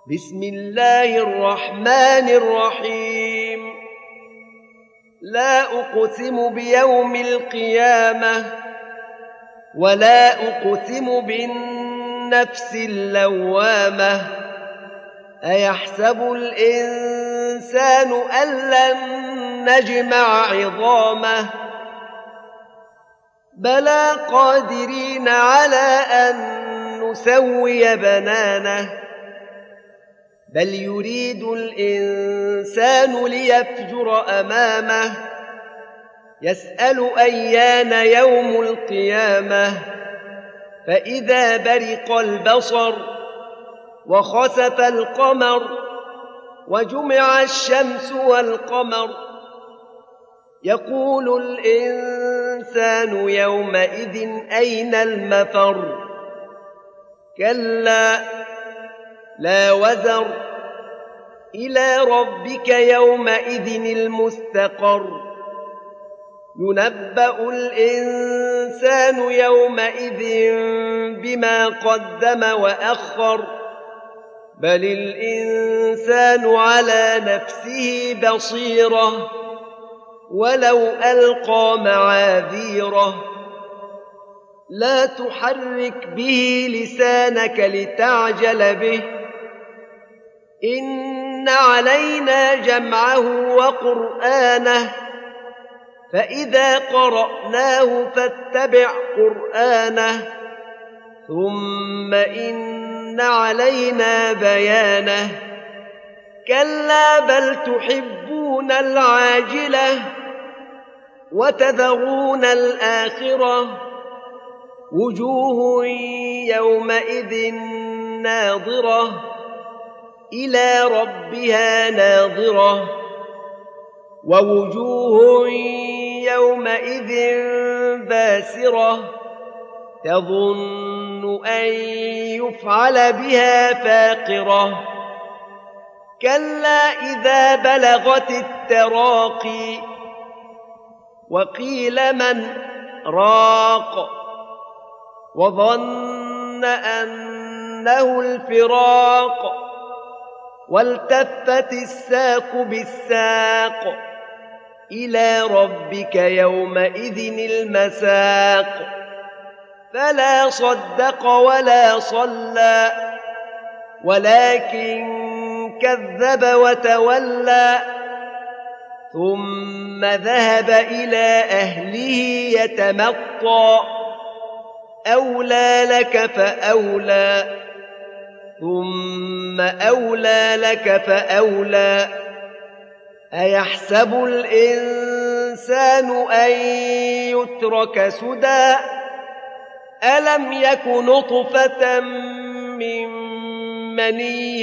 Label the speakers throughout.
Speaker 1: بسم الله الرحمن الرحيم لا أقسم بيوم القيامة ولا أقسم بالنفس اللوامة أيحسب الإنسان أن لن نجمع عظامه بلى قادرين على أن نسوي بنانه بل يريد الإنسان ليفجر أمامه يسأل أيان يوم القيامة فإذا برق البصر وخسف القمر وجمع الشمس والقمر يقول الإنسان يومئذ أين المفر كلا لا وزر إلى ربك يومئذ المستقر ينبأ الإنسان يومئذ بما قدم وأخر بل الإنسان على نفسه بصيرة ولو ألقى معاذيره لا تحرك به لسانك لتعجل به إن علينا جمعه وقرآنه فإذا قرأناه فاتبع قرآنه ثم إن علينا بيانه كلا بل تحبون العاجلة وتذرون الآخرة وجوه يومئذ ناظرة إلى ربها ناظرة ووجوه يومئذ باسرة تظن أن يفعل بها فاقرة كلا إذا بلغت التراقي وقيل من راق وظن أنه الفراق والتفت الساق بالساق إلى ربك يومئذ المساق فلا صدق ولا صلى ولكن كذب وتولى ثم ذهب إلى أهله يتمطى أولى لك فأولى ثم أولى لك فأولى أيحسب الإنسان أن يترك سدى ألم يك نطفة من مني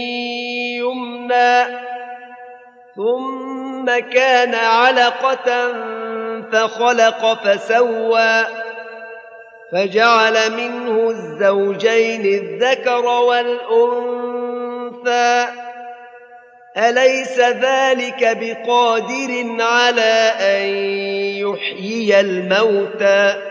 Speaker 1: يمنى ثم كان علقة فخلق فسوى فجعل منه الزوجين الذكر والأنثى أليس ذلك بقادر على أن يحيي الموتى